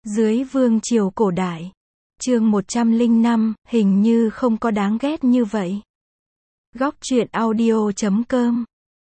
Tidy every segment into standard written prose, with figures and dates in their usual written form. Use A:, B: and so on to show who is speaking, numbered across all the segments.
A: Dưới vương triều cổ đại. Chương 105, hình như không có đáng ghét như vậy. Góc truyện audio.com.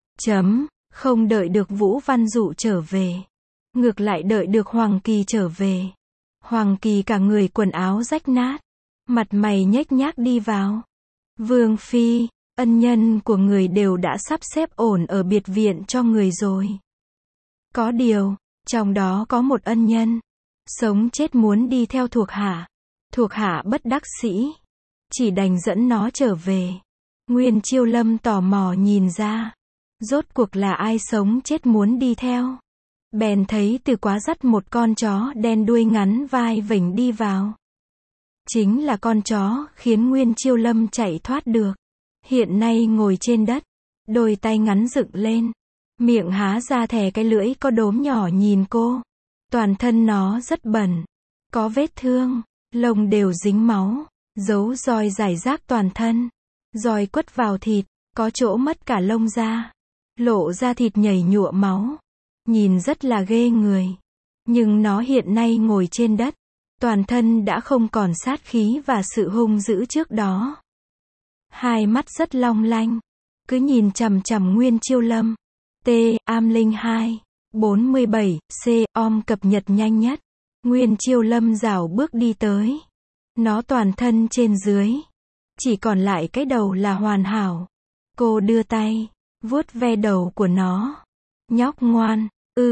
A: Không đợi được Vũ Văn Dụ trở về. Ngược lại đợi được Hoàng Kỳ trở về. Hoàng Kỳ cả người quần áo rách nát. Mặt mày nhếch nhác đi vào. Vương Phi, ân nhân của người đều đã sắp xếp ổn ở biệt viện cho người rồi. Có điều, trong đó có một ân nhân. Sống chết muốn đi theo thuộc hạ. Thuộc hạ bất đắc sĩ. Chỉ đành dẫn nó trở về. Nguyên Chiêu Lâm tò mò nhìn ra. Rốt cuộc là ai sống chết muốn đi theo. Bèn thấy Từ Quá dắt một con chó đen đuôi ngắn vai vểnh đi vào. Chính là con chó khiến Nguyên Chiêu Lâm chạy thoát được. Hiện nay ngồi trên đất. Đôi tay ngắn dựng lên. Miệng há ra thè cái lưỡi có đốm nhỏ nhìn cô. Toàn thân nó rất bẩn. Có vết thương. Lông đều dính máu. Dấu roi rải rác toàn thân. Roi quất vào thịt. Có chỗ mất cả lông da. Lộ ra thịt nhảy nhụa máu. Nhìn rất là ghê người. Nhưng nó hiện nay ngồi trên đất. Toàn thân đã không còn sát khí và sự hung dữ trước đó. Hai mắt rất long lanh. Cứ nhìn chằm chằm Nguyên Chiêu Lâm. Am Linh 2. 47, om cập nhật nhanh nhất. Nguyên Chiêu Lâm rảo bước đi tới. Nó toàn thân trên dưới. Chỉ còn lại cái đầu là hoàn hảo. Cô đưa tay. Vuốt ve đầu của nó. Nhóc ngoan.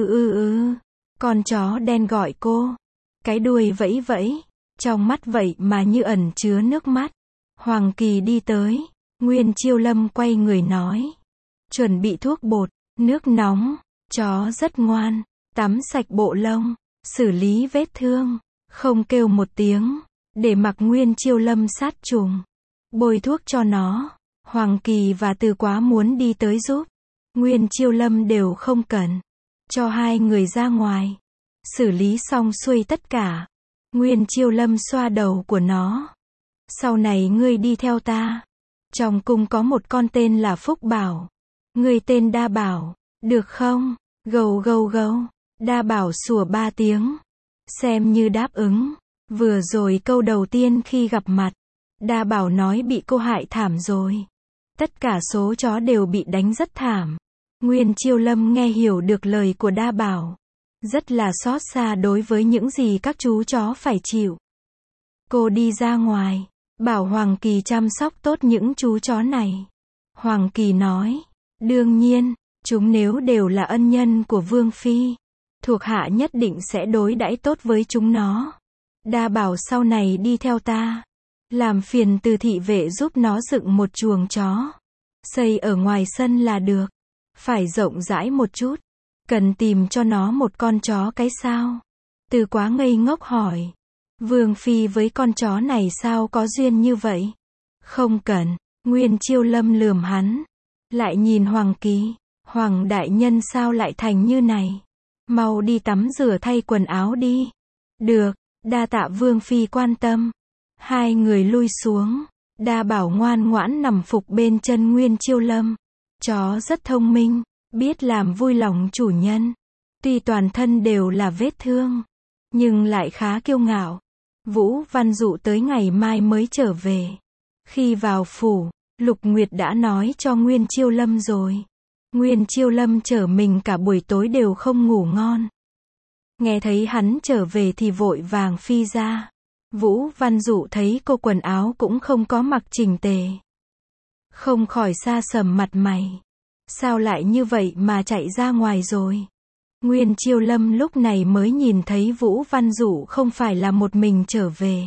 A: Con chó đen gọi cô. Cái đuôi vẫy vẫy. Trong mắt vậy mà như ẩn chứa nước mắt. Hoàng Kỳ đi tới. Nguyên Chiêu Lâm quay người nói. Chuẩn bị thuốc bột. Nước nóng. Chó rất ngoan. Tắm sạch bộ lông. Xử lý vết thương. Không kêu một tiếng. Để mặc Nguyên Chiêu Lâm sát trùng. Bôi thuốc cho nó. Hoàng Kỳ và Từ Quá muốn đi tới giúp. Nguyên Chiêu Lâm đều không cần. Cho hai người ra ngoài. Xử lý xong xuôi tất cả. Nguyên Chiêu Lâm xoa đầu của nó. Sau này ngươi đi theo ta. Trong cung có một con tên là Phúc Bảo. Ngươi tên Đa Bảo. Được không? Gâu gâu gâu. Đa Bảo sủa 3 tiếng. Xem như đáp ứng. Vừa rồi câu đầu tiên khi gặp mặt. Đa Bảo nói bị cô hại thảm rồi. Tất cả số chó đều bị đánh rất thảm. Nguyên Chiêu Lâm nghe hiểu được lời của Đa Bảo. Rất là xót xa đối với những gì các chú chó phải chịu. Cô đi ra ngoài. Bảo Hoàng Kỳ chăm sóc tốt những chú chó này. Hoàng Kỳ nói. Đương nhiên, chúng nếu đều là ân nhân của Vương Phi. Thuộc hạ nhất định sẽ đối đãi tốt với chúng nó. Đa Bảo sau này đi theo ta. Làm phiền Từ thị vệ giúp nó dựng một chuồng chó. Xây ở ngoài sân là được. Phải rộng rãi một chút. Cần tìm cho nó một con chó cái sao? Từ Quá ngây ngốc hỏi. Vương Phi với con chó này sao có duyên như vậy? Không cần. Nguyên Chiêu Lâm lườm hắn. Lại nhìn Hoàng Kỳ. Hoàng đại nhân sao lại thành như này? Mau đi tắm rửa thay quần áo đi. Được. Đa tạ Vương Phi quan tâm. Hai người lui xuống. Đa Bảo ngoan ngoãn nằm phục bên chân Nguyên Chiêu Lâm. Chó rất thông minh. Biết làm vui lòng chủ nhân. Tuy toàn thân đều là vết thương. Nhưng lại khá kiêu ngạo. Vũ Văn Dụ tới ngày mai mới trở về. Khi vào phủ, Lục Nguyệt đã nói cho Nguyên Chiêu Lâm rồi. Nguyên Chiêu Lâm chở mình cả buổi tối đều không ngủ ngon. Nghe thấy hắn trở về thì vội vàng phi ra. Vũ Văn Dụ thấy cô quần áo cũng không có mặc chỉnh tề. Không khỏi sa sầm mặt mày. Sao lại như vậy mà chạy ra ngoài rồi? Nguyên Chiêu Lâm lúc này mới nhìn thấy Vũ Văn Dụ không phải là một mình trở về.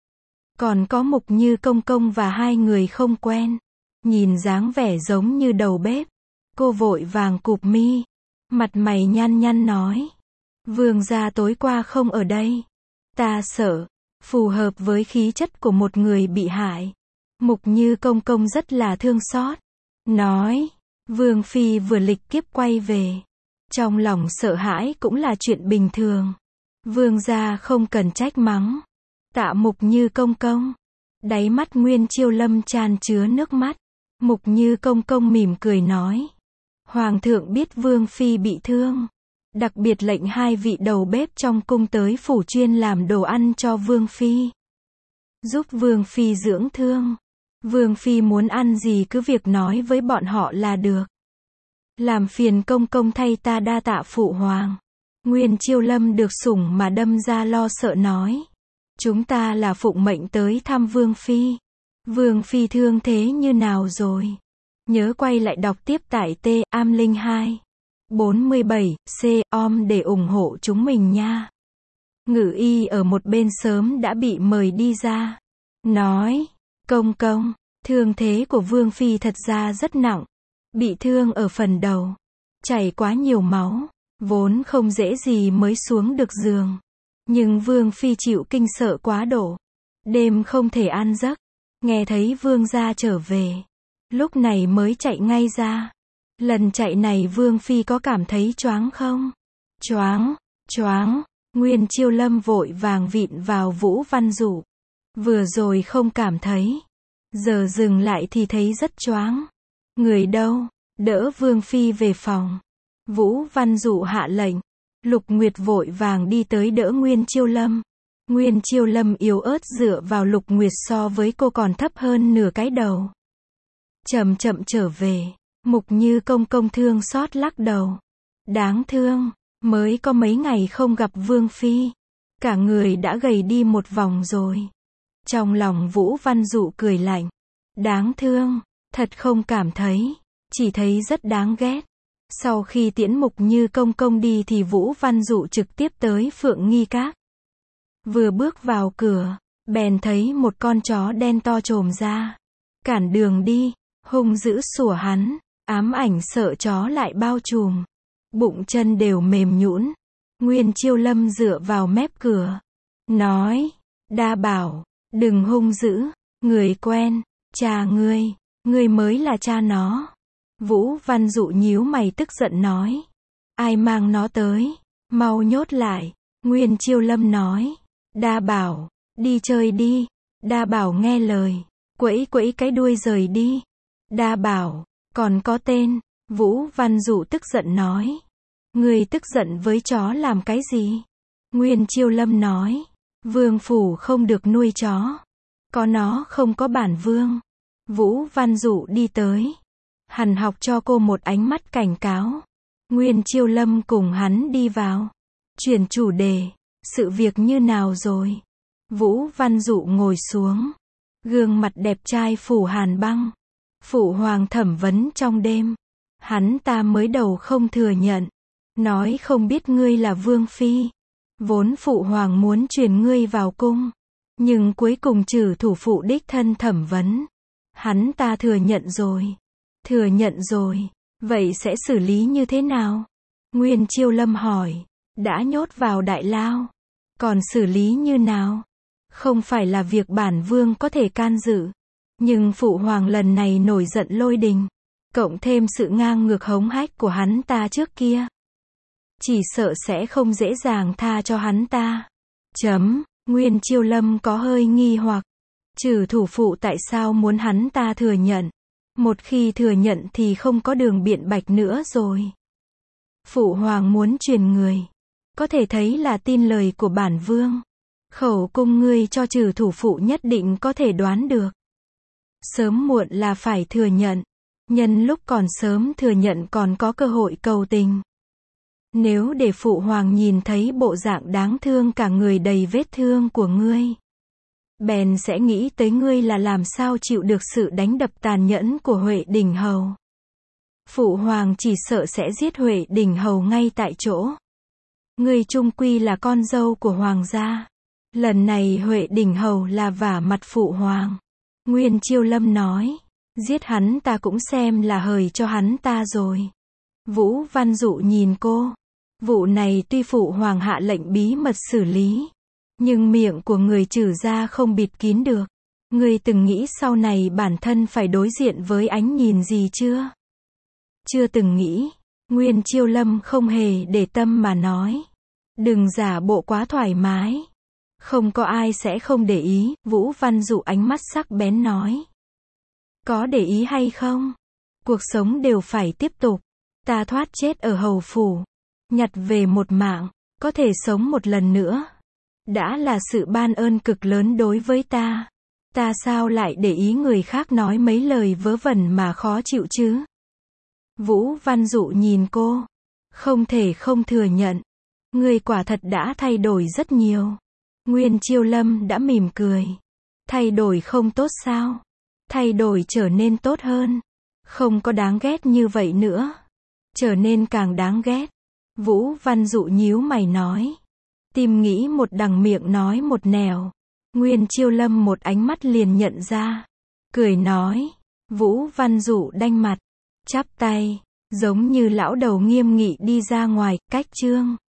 A: Còn có Mục Như Công Công và hai người không quen. Nhìn dáng vẻ giống như đầu bếp. Cô vội vàng cụp mi. Mặt mày nhăn nhăn nói. Vương gia tối qua không ở đây. Ta sợ. Phù hợp với khí chất của một người bị hại. Mục Như Công Công rất là thương xót. Nói. Vương Phi vừa lịch kiếp quay về. Trong lòng sợ hãi cũng là chuyện bình thường. Vương gia không cần trách mắng. Tạ Mục Như Công Công. Đáy mắt Nguyên Chiêu Lâm tràn chứa nước mắt. Mục Như Công Công mỉm cười nói. Hoàng thượng biết Vương Phi bị thương. Đặc biệt lệnh 2 vị đầu bếp trong cung tới phủ chuyên làm đồ ăn cho Vương Phi. Giúp Vương Phi dưỡng thương. Vương Phi muốn ăn gì cứ việc nói với bọn họ là được. Làm phiền công công thay ta đa tạ phụ hoàng. Nguyên Chiêu Lâm được sủng mà đâm ra lo sợ nói. Chúng ta là phụng mệnh tới thăm Vương Phi. Vương Phi thương thế như nào rồi? Nhớ quay lại đọc tiếp tại T-am02. 47, C-om để ủng hộ chúng mình nha. Ngự y ở một bên sớm đã bị mời đi ra. Nói, công công, thương thế của Vương Phi thật ra rất nặng. Bị thương ở phần đầu. Chảy quá nhiều máu. Vốn không dễ gì mới xuống được giường. Nhưng Vương Phi chịu kinh sợ quá độ. Đêm không thể an giấc. Nghe thấy Vương gia trở về. Lúc này mới chạy ngay ra. Lần chạy này Vương Phi có cảm thấy choáng không? Choáng. Nguyên Chiêu Lâm vội vàng vịn vào Vũ Văn Dụ. Vừa rồi không cảm thấy. Giờ dừng lại thì thấy rất choáng. Người đâu? Đỡ Vương Phi về phòng. Vũ Văn Dụ hạ lệnh. Lục Nguyệt vội vàng đi tới đỡ Nguyên Chiêu Lâm. Nguyên Chiêu Lâm yếu ớt dựa vào Lục Nguyệt so với cô còn thấp hơn nửa cái đầu. Chậm chậm trở về. Mục Như công công thương xót lắc đầu. Đáng thương, mới có mấy ngày không gặp Vương Phi. Cả người đã gầy đi một vòng rồi. Trong lòng Vũ Văn Dụ cười lạnh. Đáng thương, thật không cảm thấy. Chỉ thấy rất đáng ghét. Sau khi tiễn Mục Như công công đi thì Vũ Văn Dụ trực tiếp tới Phượng Nghi Các. Vừa bước vào cửa, bèn thấy một con chó đen to trồm ra. Cản đường đi, hung dữ sủa hắn. Ám ảnh sợ chó lại bao trùm. Bụng chân đều mềm nhũn. Nguyên Chiêu Lâm dựa vào mép cửa. Nói, Đa Bảo, đừng hung dữ. Người quen, cha ngươi mới là cha nó. Vũ Văn Dụ nhíu mày tức giận nói. Ai mang nó tới? Mau nhốt lại. Nguyên Chiêu Lâm nói. Đa Bảo, đi chơi đi. Đa Bảo nghe lời. Quẫy quẫy cái đuôi rời đi. Đa Bảo, còn có tên. Vũ Văn Dụ tức giận nói. Người tức giận với chó làm cái gì? Nguyên Chiêu Lâm nói. Vương phủ không được nuôi chó. Có nó không có bản vương. Vũ Văn Dụ đi tới. Hằn học cho cô một ánh mắt cảnh cáo. Nguyên Chiêu Lâm cùng hắn đi vào. Chuyển chủ đề. Sự việc như nào rồi? Vũ Văn Dụ ngồi xuống. Gương mặt đẹp trai phủ hàn băng. Phụ hoàng thẩm vấn trong đêm. Hắn ta mới đầu không thừa nhận. Nói không biết ngươi là Vương Phi. Vốn phụ hoàng muốn truyền ngươi vào cung. Nhưng cuối cùng trừ thủ phụ đích thân thẩm vấn. Hắn ta thừa nhận rồi. Thừa nhận rồi. Vậy sẽ xử lý như thế nào? Nguyên Chiêu Lâm hỏi. Đã nhốt vào đại lao. Còn xử lý như nào? Không phải là việc bản vương có thể can dự. Nhưng phụ hoàng lần này nổi giận lôi đình. Cộng thêm sự ngang ngược hống hách của hắn ta trước kia. Chỉ sợ sẽ không dễ dàng tha cho hắn ta. Nguyên Chiêu Lâm có hơi nghi hoặc. Trừ thủ phụ tại sao muốn hắn ta thừa nhận? Một khi thừa nhận thì không có đường biện bạch nữa rồi. Phụ hoàng muốn truyền người. Có thể thấy là tin lời của bản vương. Khẩu cung ngươi cho trừ thủ phụ nhất định có thể đoán được. Sớm muộn là phải thừa nhận. Nhân lúc còn sớm thừa nhận còn có cơ hội cầu tình. Nếu để phụ hoàng nhìn thấy bộ dạng đáng thương cả người đầy vết thương của ngươi, bèn sẽ nghĩ tới ngươi là làm sao chịu được sự đánh đập tàn nhẫn của Huệ Đình Hầu. Phụ hoàng chỉ sợ sẽ giết Huệ Đình Hầu ngay tại chỗ. Ngươi chung quy là con dâu của hoàng gia. Lần này Huệ Đình Hầu là vả mặt phụ hoàng. Nguyên Chiêu Lâm nói. Giết hắn ta cũng xem là hời cho hắn ta rồi. Vũ Văn Dụ nhìn cô. Vụ này tuy phụ hoàng hạ lệnh bí mật xử lý. Nhưng miệng của người trừ ra không bịt kín được. Ngươi từng nghĩ sau này bản thân phải đối diện với ánh nhìn gì chưa? Chưa từng nghĩ. Nguyên Chiêu Lâm không hề để tâm mà nói. Đừng giả bộ quá thoải mái. Không có ai sẽ không để ý. Vũ Văn Dụ ánh mắt sắc bén nói. Có để ý hay không? Cuộc sống đều phải tiếp tục. Ta thoát chết ở hầu phủ. nhặt về một mạng, có thể sống một lần nữa, đã là sự ban ơn cực lớn đối với ta. Ta sao lại để ý người khác nói mấy lời vớ vẩn mà khó chịu chứ? Vũ Văn Dụ nhìn cô. Không thể không thừa nhận. Người quả thật đã thay đổi rất nhiều. Nguyên Chiêu Lâm đã mỉm cười. Thay đổi không tốt sao? Thay đổi trở nên tốt hơn. Không có đáng ghét như vậy nữa. Trở nên càng đáng ghét. Vũ Văn Dụ nhíu mày nói. Tim nghĩ một đằng miệng nói một nẻo. Nguyên Chiêu Lâm một ánh mắt liền nhận ra. Cười nói. Vũ Văn Dụ đanh mặt. Chắp tay. Giống như lão đầu nghiêm nghị đi ra ngoài, cách chương.